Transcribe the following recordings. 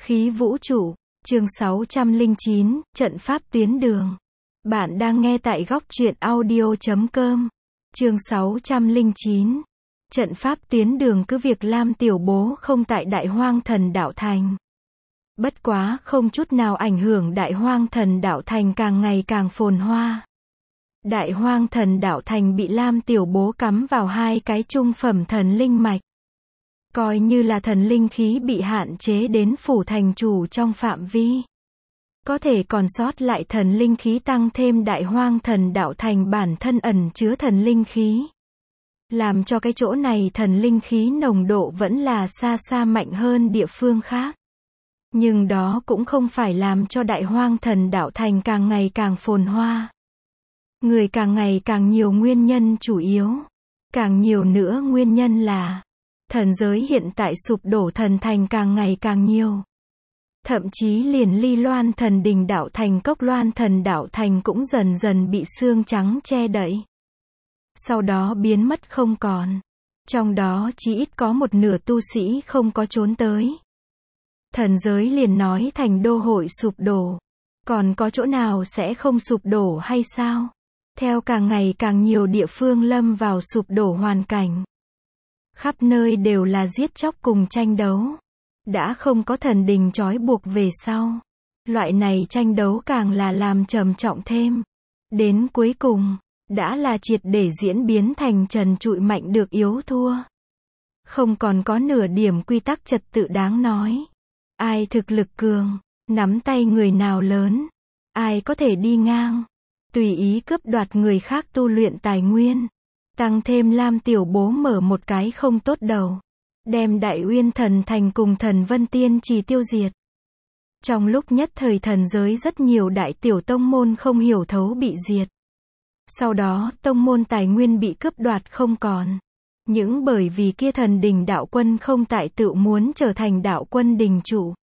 Khí vũ trụ, chương 609, trận pháp tuyến đường. Bạn đang nghe tại góc truyện audio.com. Chương 609. Trận pháp tuyến đường cứ việc Lam Tiểu Bố không tại Đại Hoang Thần Đạo Thành. Bất quá không chút nào ảnh hưởng Đại Hoang Thần Đạo Thành càng ngày càng phồn hoa. Đại Hoang Thần Đạo Thành bị Lam Tiểu Bố cắm vào hai cái trung phẩm thần linh mạch. Coi như là thần linh khí bị hạn chế đến phủ thành chủ trong phạm vi. Có thể còn sót lại thần linh khí tăng thêm Đại Hoang Thần Đạo Thành bản thân ẩn chứa thần linh khí. Làm cho cái chỗ này thần linh khí nồng độ vẫn là xa xa mạnh hơn địa phương khác. Nhưng đó cũng không phải làm cho Đại Hoang Thần Đạo Thành càng ngày càng phồn hoa. Người càng ngày càng nhiều nguyên nhân chủ yếu. Càng nhiều nữa nguyên nhân là thần giới hiện tại sụp đổ thần thành càng ngày càng nhiều. Thậm chí liền Ly Loan Thần Đình Đạo Thành, Cốc Loan Thần Đạo Thành cũng dần dần bị xương trắng che đậy. Sau đó biến mất không còn. Trong đó chỉ ít có một nửa tu sĩ không có trốn tới. Thần giới liền nói thành đô hội sụp đổ. Còn có chỗ nào sẽ không sụp đổ hay sao? Theo càng ngày càng nhiều địa phương lâm vào sụp đổ hoàn cảnh. Khắp nơi đều là giết chóc cùng tranh đấu. Đã không có thần đình trói buộc về sau. Loại này tranh đấu càng là làm trầm trọng thêm. Đến cuối cùng, đã là triệt để diễn biến thành trần trụi mạnh được yếu thua. Không còn có nửa điểm quy tắc trật tự đáng nói. Ai thực lực cường, nắm tay người nào lớn. Ai có thể đi ngang, tùy ý cướp đoạt người khác tu luyện tài nguyên. Tăng thêm Lam Tiểu Bố mở một cái không tốt đầu. Đem Đại Uyên Thần Thành cùng Thần Vân Tiên Trì tiêu diệt. Trong lúc nhất thời thần giới rất nhiều đại tiểu tông môn không hiểu thấu bị diệt. Sau đó tông môn tài nguyên bị cướp đoạt không còn. Những bởi vì kia thần đình đạo quân không tại tự muốn trở thành đạo quân đình chủ.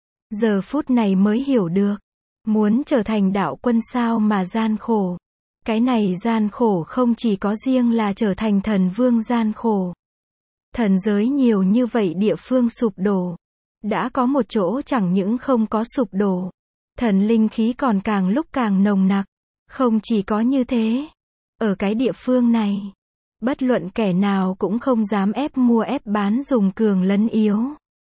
Giờ phút này mới hiểu được. Muốn trở thành đạo quân sao mà gian khổ. Cái này gian khổ không chỉ có riêng là trở thành thần vương gian khổ. Thần giới nhiều như vậy địa phương sụp đổ. Đã có một chỗ chẳng những không có sụp đổ. Thần linh khí còn càng lúc càng nồng nặc. Không chỉ có như thế. Ở cái địa phương này, bất luận kẻ nào cũng không dám ép mua ép bán dùng cường lấn yếu.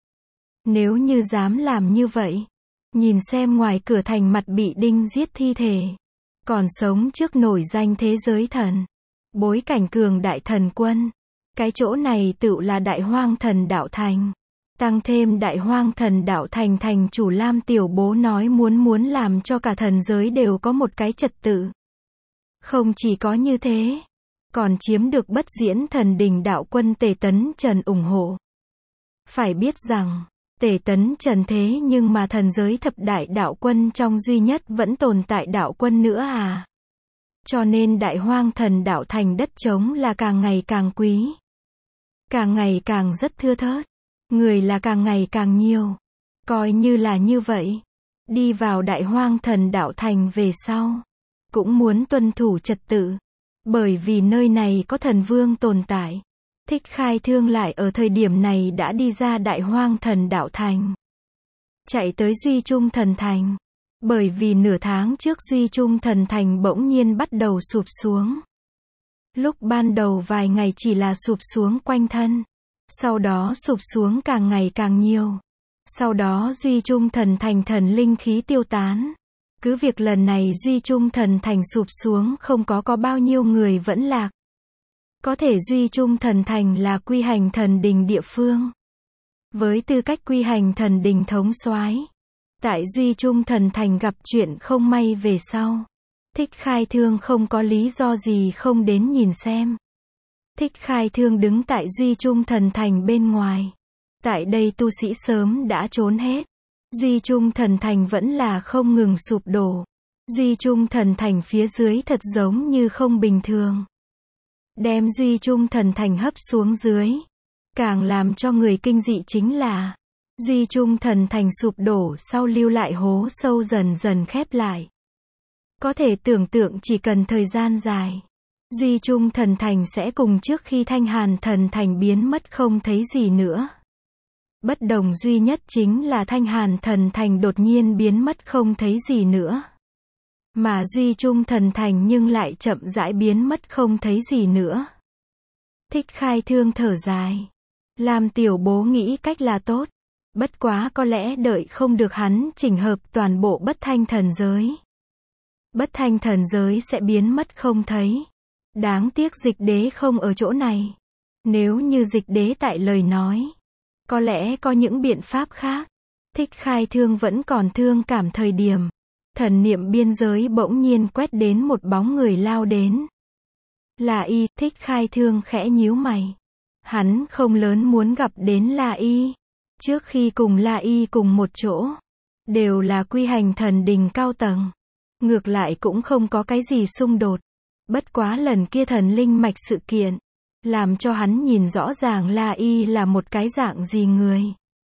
Nếu như dám làm như vậy, nhìn xem ngoài cửa thành mặt bị đinh giết thi thể. Còn sống trước nổi danh thế giới thần. Bối cảnh cường đại thần quân. Cái chỗ này tự là Đại Hoang Thần Đạo Thành. Tăng thêm Đại Hoang Thần Đạo Thành thành chủ Lam Tiểu Bố nói muốn làm cho cả thần giới đều có một cái trật tự. Không chỉ có như thế, còn chiếm được bất diễn thần đình đạo quân Tề Tấn Trần ủng hộ. Phải biết rằng, Tề Tấn Trần thế nhưng mà thần giới thập đại đạo quân trong duy nhất vẫn tồn tại đạo quân nữa à. Cho nên Đại Hoang Thần Đạo Thành đất trống là càng ngày càng quý. Càng ngày càng rất thưa thớt. Người là càng ngày càng nhiều. Coi như là như vậy. Đi vào Đại Hoang Thần Đạo Thành về sau. Cũng muốn tuân thủ trật tự. Bởi vì nơi này có thần vương tồn tại. Thích Khai Thương lại ở thời điểm này đã đi ra Đại Hoang Thần Đạo Thành. Chạy tới Duy Trung Thần Thành. Bởi vì nửa tháng trước Duy Trung Thần Thành bỗng nhiên bắt đầu sụp xuống. Lúc ban đầu vài ngày chỉ là sụp xuống quanh thân. Sau đó sụp xuống càng ngày càng nhiều. Sau đó Duy Trung Thần Thành thần linh khí tiêu tán. Cứ việc lần này Duy Trung Thần Thành sụp xuống không có bao nhiêu người vẫn lạc. Có thể Duy Trung Thần Thành là quy hành thần đình địa phương. Với tư cách quy hành thần đình thống soái, tại Duy Trung Thần Thành gặp chuyện không may về sau. Thích Khai Thương không có lý do gì không đến nhìn xem. Thích Khai Thương đứng tại Duy Trung Thần Thành bên ngoài. Tại đây tu sĩ sớm đã trốn hết. Duy Trung Thần Thành vẫn là không ngừng sụp đổ. Duy Trung Thần Thành phía dưới thật giống như không bình thường. Đem Duy Trung Thần Thành hấp xuống dưới. Càng làm cho người kinh dị chính là Duy Trung Thần Thành sụp đổ sau lưu lại hố sâu dần dần khép lại. Có thể tưởng tượng chỉ cần thời gian dài, Duy Trung Thần Thành sẽ cùng trước khi Thanh Hàn Thần Thành biến mất không thấy gì nữa. Bất đồng duy nhất chính là Thanh Hàn Thần Thành đột nhiên biến mất không thấy gì nữa. Mà Duy Trung Thần Thành nhưng lại chậm rãi biến mất không thấy gì nữa. Thích Khai Thương thở dài. Làm tiểu bố nghĩ cách là tốt. Bất quá có lẽ đợi không được hắn chỉnh hợp toàn bộ Bất Thanh Thần Giới. Bất Thanh Thần Giới sẽ biến mất không thấy. Đáng tiếc Dịch Đế không ở chỗ này. Nếu như Dịch Đế tại lời nói, có lẽ có những biện pháp khác. Thích Khai Thương vẫn còn thương cảm thời điểm. Thần niệm biên giới bỗng nhiên quét đến một bóng người lao đến. La Y. Thích Khai Thương khẽ nhíu mày. Hắn không lớn muốn gặp đến La Y. Trước khi cùng La Y cùng một chỗ, đều là quy hành thần đình cao tầng. Ngược lại cũng không có cái gì xung đột. Bất quá lần kia thần linh mạch sự kiện, làm cho hắn nhìn rõ ràng La Y là một cái dạng gì người.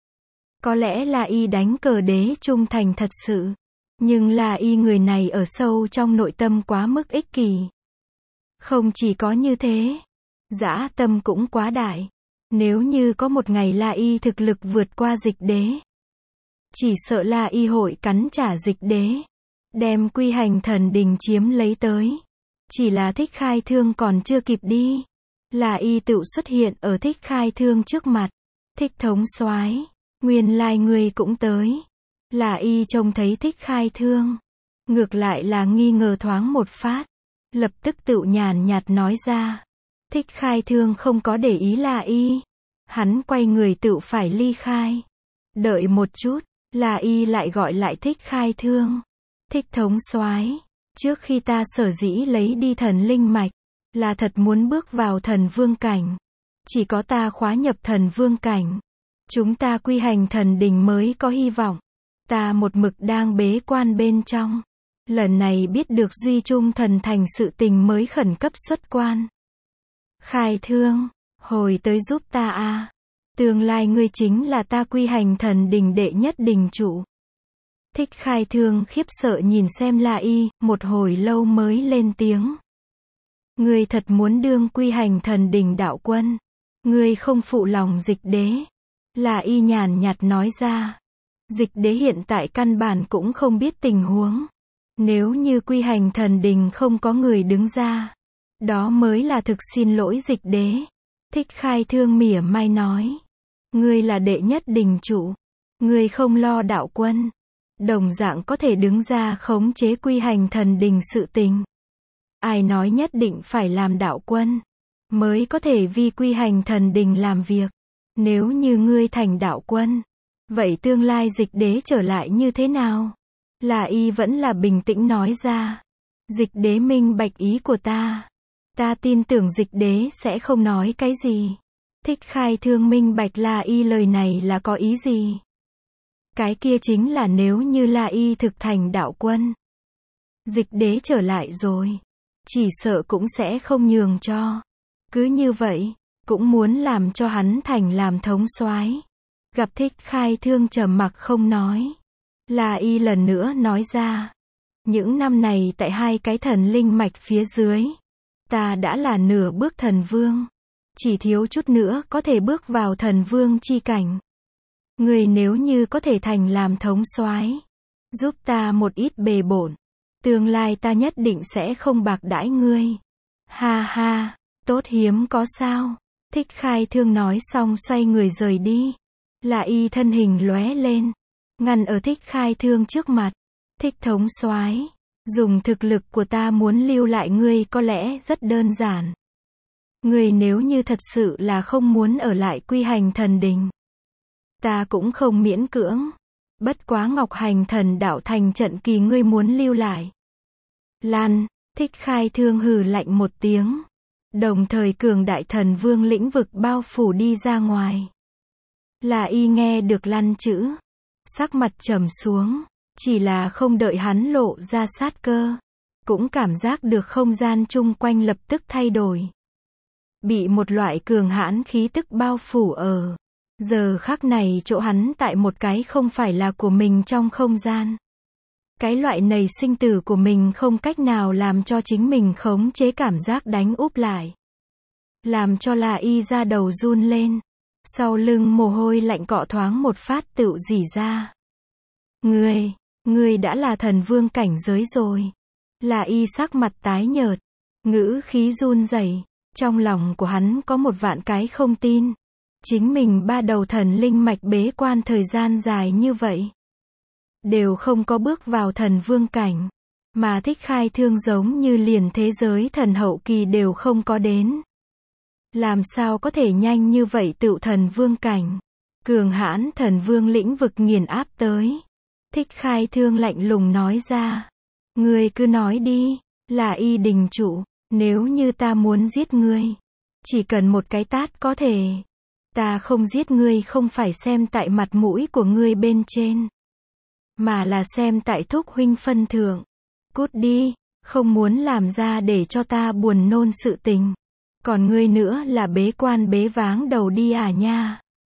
Có lẽ La Y đánh cờ đế trung thành thật sự. Nhưng La Y người này ở sâu trong nội tâm quá mức ích kỷ. Không chỉ có như thế, dã tâm cũng quá đại. Nếu như có một ngày La Y thực lực vượt qua Dịch Đế, chỉ sợ La Y hội cắn trả Dịch Đế, đem quy hành thần đình chiếm lấy tới. Chỉ là Thích Khai Thương còn chưa kịp đi, La Y tự xuất hiện ở Thích Khai Thương trước mặt. Thích thống soái, nguyên lai ngươi cũng tới. La Y trông thấy Thích Khai Thương, ngược lại là nghi ngờ thoáng một phát, lập tức tự nhàn nhạt nói ra. Thích Khai Thương không có để ý La Y, hắn quay người tự phải ly khai. Đợi một chút, La Y lại gọi lại Thích Khai Thương. Thích thống soái, trước khi ta sở dĩ lấy đi thần linh mạch, là thật muốn bước vào thần vương cảnh. Chỉ có ta khóa nhập thần vương cảnh, chúng ta quy hành thần đình mới có hy vọng. Ta một mực đang bế quan bên trong. Lần này biết được Duy Trung Thần Thành sự tình mới khẩn cấp xuất quan. Khai Thương, hồi tới giúp ta a. Tương lai ngươi chính là ta quy hành thần đình đệ nhất đình chủ. Thích Khai Thương khiếp sợ nhìn xem La Y, một hồi lâu mới lên tiếng. Ngươi thật muốn đương quy hành thần đình đạo quân. Ngươi không phụ lòng Dịch Đế. La Y nhàn nhạt nói ra. Dịch Đế hiện tại căn bản cũng không biết tình huống. Nếu như quy hành thần đình không có người đứng ra, đó mới là thực xin lỗi Dịch Đế. Thích Khai Thương mỉa mai nói. Ngươi là đệ nhất đình chủ. Ngươi không lo đạo quân, đồng dạng có thể đứng ra khống chế quy hành thần đình sự tình. Ai nói nhất định phải làm đạo quân, mới có thể vì quy hành thần đình làm việc. Nếu như ngươi thành đạo quân, vậy tương lai Dịch Đế trở lại như thế nào? La Y vẫn là bình tĩnh nói ra. Dịch Đế minh bạch ý của ta. Ta tin tưởng Dịch Đế sẽ không nói cái gì. Thích Khai Thương minh bạch La Y lời này là có ý gì? Cái kia chính là nếu như La Y thực thành đạo quân, Dịch Đế trở lại rồi, chỉ sợ cũng sẽ không nhường cho. Cứ như vậy, cũng muốn làm cho hắn thành làm thống soái. Gặp Thích Khai Thương trầm mặc không nói, La Y lần nữa nói ra. Những năm này tại hai cái thần linh mạch phía dưới, ta đã là nửa bước thần vương. Chỉ thiếu chút nữa có thể bước vào thần vương chi cảnh. Người nếu như có thể thành làm thống soái, giúp ta một ít bề bổn, tương lai ta nhất định sẽ không bạc đãi ngươi. Ha ha, tốt hiếm có sao? Thích Khai Thương nói xong xoay người rời đi. La Y thân hình lóe lên, ngăn ở Thích Khai Thương trước mặt. Thích thống soái, dùng thực lực của ta muốn lưu lại ngươi có lẽ rất đơn giản. Ngươi nếu như thật sự là không muốn ở lại quy hành thần đình, ta cũng không miễn cưỡng. Bất quá Ngọc Hành Thần đạo thành trận kỳ ngươi muốn lưu lại. Lan, Thích Khai Thương hừ lạnh một tiếng. Đồng thời cường đại thần vương lĩnh vực bao phủ đi ra ngoài. La Y nghe được lăn chữ, sắc mặt trầm xuống, chỉ là không đợi hắn lộ ra sát cơ, cũng cảm giác được không gian chung quanh lập tức thay đổi. Bị một loại cường hãn khí tức bao phủ ở. Giờ khắc này chỗ hắn tại một cái không phải là của mình trong không gian. Cái loại nảy sinh tử của mình không cách nào làm cho chính mình khống chế cảm giác đánh úp lại. Làm cho La Y ra đầu run lên. Sau lưng mồ hôi lạnh cọ thoáng một phát tựu rỉ ra. Ngươi đã là thần vương cảnh giới rồi. Là y sắc mặt tái nhợt, ngữ khí run rẩy, trong lòng của hắn có một vạn cái không tin. Chính mình ba đầu thần linh mạch bế quan thời gian dài như vậy, đều không có bước vào thần vương cảnh, mà Thích Khai Thương giống như liền thế giới thần hậu kỳ đều không có đến. Làm sao có thể nhanh như vậy tựu thần vương cảnh, cường hãn thần vương lĩnh vực nghiền áp tới. Thích Khai Thương lạnh lùng nói ra, ngươi cứ nói đi, là y đình chủ, nếu như ta muốn giết ngươi, chỉ cần một cái tát có thể. Ta không giết ngươi không phải xem tại mặt mũi của ngươi bên trên, mà là xem tại thúc huynh phân thượng. Cút đi, không muốn làm ra để cho ta buồn nôn sự tình. Còn ngươi nữa là bế quan bế váng đầu đi à nha.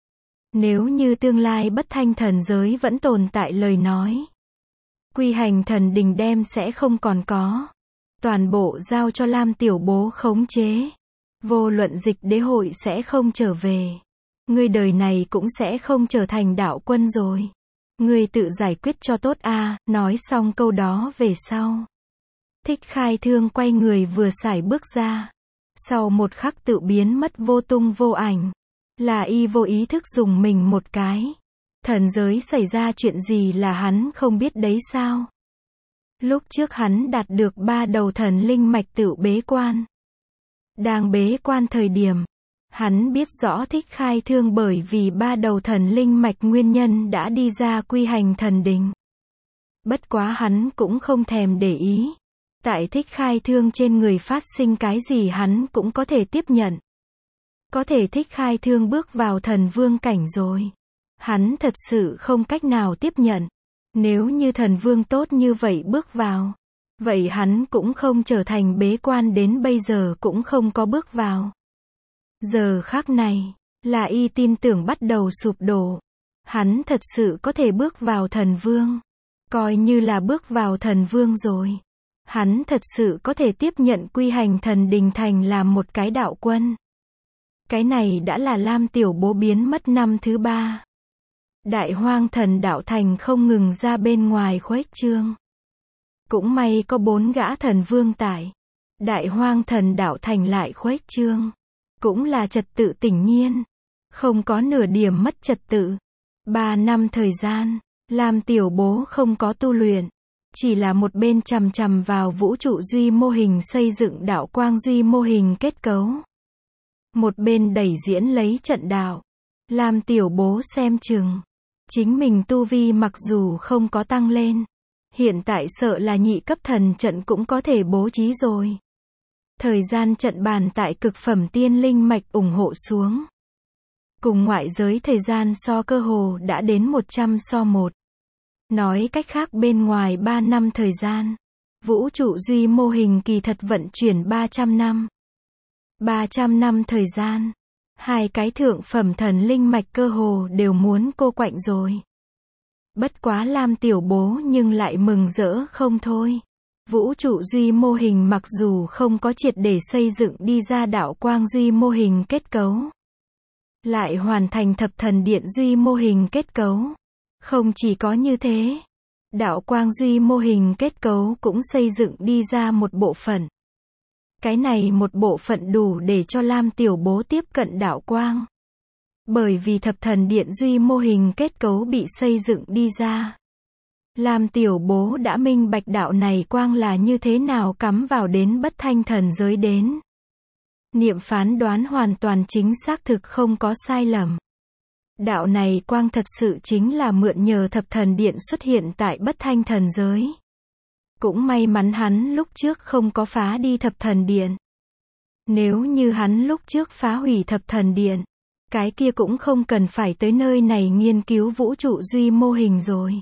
Nếu như tương lai bất thanh thần giới vẫn tồn tại lời nói, quy hành thần đình đem sẽ không còn có. Toàn bộ giao cho Lam tiểu bố khống chế. Vô luận dịch đế hội sẽ không trở về. Ngươi đời này cũng sẽ không trở thành đạo quân rồi. Ngươi tự giải quyết cho tốt a. Nói xong câu đó về sau, Thích Khai Thương quay người vừa sải bước ra. Sau một khắc tự biến mất vô tung vô ảnh. Là y vô ý thức dùng mình một cái. Thần giới xảy ra chuyện gì là hắn không biết đấy sao? Lúc trước hắn đạt được 3 đầu thần linh mạch tự bế quan. Đang bế quan thời điểm, hắn biết rõ Thích Khai Thương bởi vì 3 đầu thần linh mạch nguyên nhân đã đi ra quy hành thần đình. Bất quá hắn cũng không thèm để ý. Tại Thích Khai Thương trên người phát sinh cái gì hắn cũng có thể tiếp nhận. Có thể Thích Khai Thương bước vào thần vương cảnh rồi. Hắn thật sự không cách nào tiếp nhận. Nếu như thần vương tốt như vậy bước vào, vậy hắn cũng không trở thành bế quan đến bây giờ cũng không có bước vào. Giờ khắc này, là y tin tưởng bắt đầu sụp đổ. Hắn thật sự có thể bước vào thần vương. Coi như là bước vào thần vương rồi. Hắn thật sự có thể tiếp nhận quy hành thần đình thành làm một cái đạo quân. Cái này đã là Lam tiểu bố biến mất năm thứ 3. Đại Hoang Thần Đạo Thành không ngừng ra bên ngoài khuếch trương. Cũng may có 4 gã thần vương tại. Đại Hoang Thần Đạo Thành lại khuếch trương. Cũng là trật tự tỉnh nhiên. Không có nửa điểm mất trật tự. 3 năm thời gian, Lam tiểu bố không có tu luyện. Chỉ là một bên chằm chằm vào vũ trụ duy mô hình xây dựng đạo quang duy mô hình kết cấu. Một bên đẩy diễn lấy trận đạo. Lam tiểu bố xem chừng. Chính mình tu vi mặc dù không có tăng lên. Hiện tại sợ là nhị cấp thần trận cũng có thể bố trí rồi. Thời gian trận bàn tại cực phẩm tiên linh mạch ủng hộ xuống. Cùng ngoại giới thời gian so cơ hồ đã đến 100 so 1. Nói cách khác bên ngoài 3 năm thời gian. Vũ trụ duy mô hình kỳ thật vận chuyển 300 năm. 300 năm thời gian. 2 cái thượng phẩm thần linh mạch cơ hồ đều muốn cô quạnh rồi. Bất quá Lam tiểu bố nhưng lại mừng rỡ không thôi. Vũ trụ duy mô hình mặc dù không có triệt để xây dựng đi ra đạo quang duy mô hình kết cấu. Lại hoàn thành thập thần điện duy mô hình kết cấu. Không chỉ có như thế. Đạo quang duy mô hình kết cấu cũng xây dựng đi ra một bộ phận. Cái này một bộ phận đủ để cho Lam tiểu bố tiếp cận đạo quang. Bởi vì thập thần điện duy mô hình kết cấu bị xây dựng đi ra. Lam tiểu bố đã minh bạch đạo này quang là như thế nào cắm vào đến bất thanh thần giới đến. Niệm phán đoán hoàn toàn chính xác thực không có sai lầm. Đạo này quang thật sự chính là mượn nhờ thập thần điện xuất hiện tại bất thanh thần giới. Cũng may mắn hắn lúc trước không có phá đi thập thần điện. Nếu như hắn lúc trước phá hủy thập thần điện, cái kia cũng không cần phải tới nơi này nghiên cứu vũ trụ duy mô hình rồi.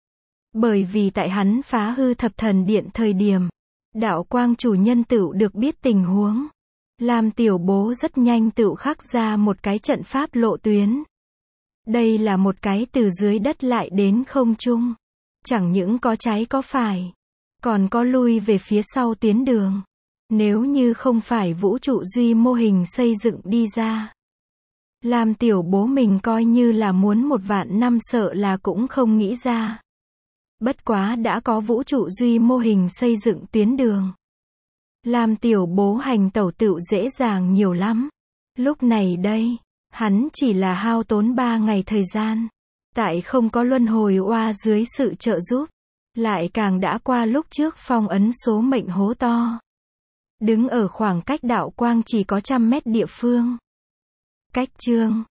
Bởi vì tại hắn phá hư thập thần điện thời điểm, đạo quang chủ nhân tựu được biết tình huống. Lam tiểu bố rất nhanh tựu khắc ra một cái trận pháp lộ tuyến. Đây là một cái từ dưới đất lại đến không trung. Chẳng những có trái có phải, còn có lui về phía sau tiến đường. Nếu như không phải vũ trụ duy mô hình xây dựng đi ra, Làm tiểu bố mình coi như là muốn 1.000.000 năm sợ là cũng không nghĩ ra. Bất quá đã có vũ trụ duy mô hình xây dựng tuyến đường. Làm tiểu bố hành tẩu tựu dễ dàng nhiều lắm. Lúc này đây, hắn chỉ là hao tốn 3 ngày thời gian. Tại không có luân hồi oa dưới sự trợ giúp. Lại càng đã qua lúc trước phong ấn số mệnh hố to. Đứng ở khoảng cách đạo quang chỉ có 100 mét địa phương. Cách chương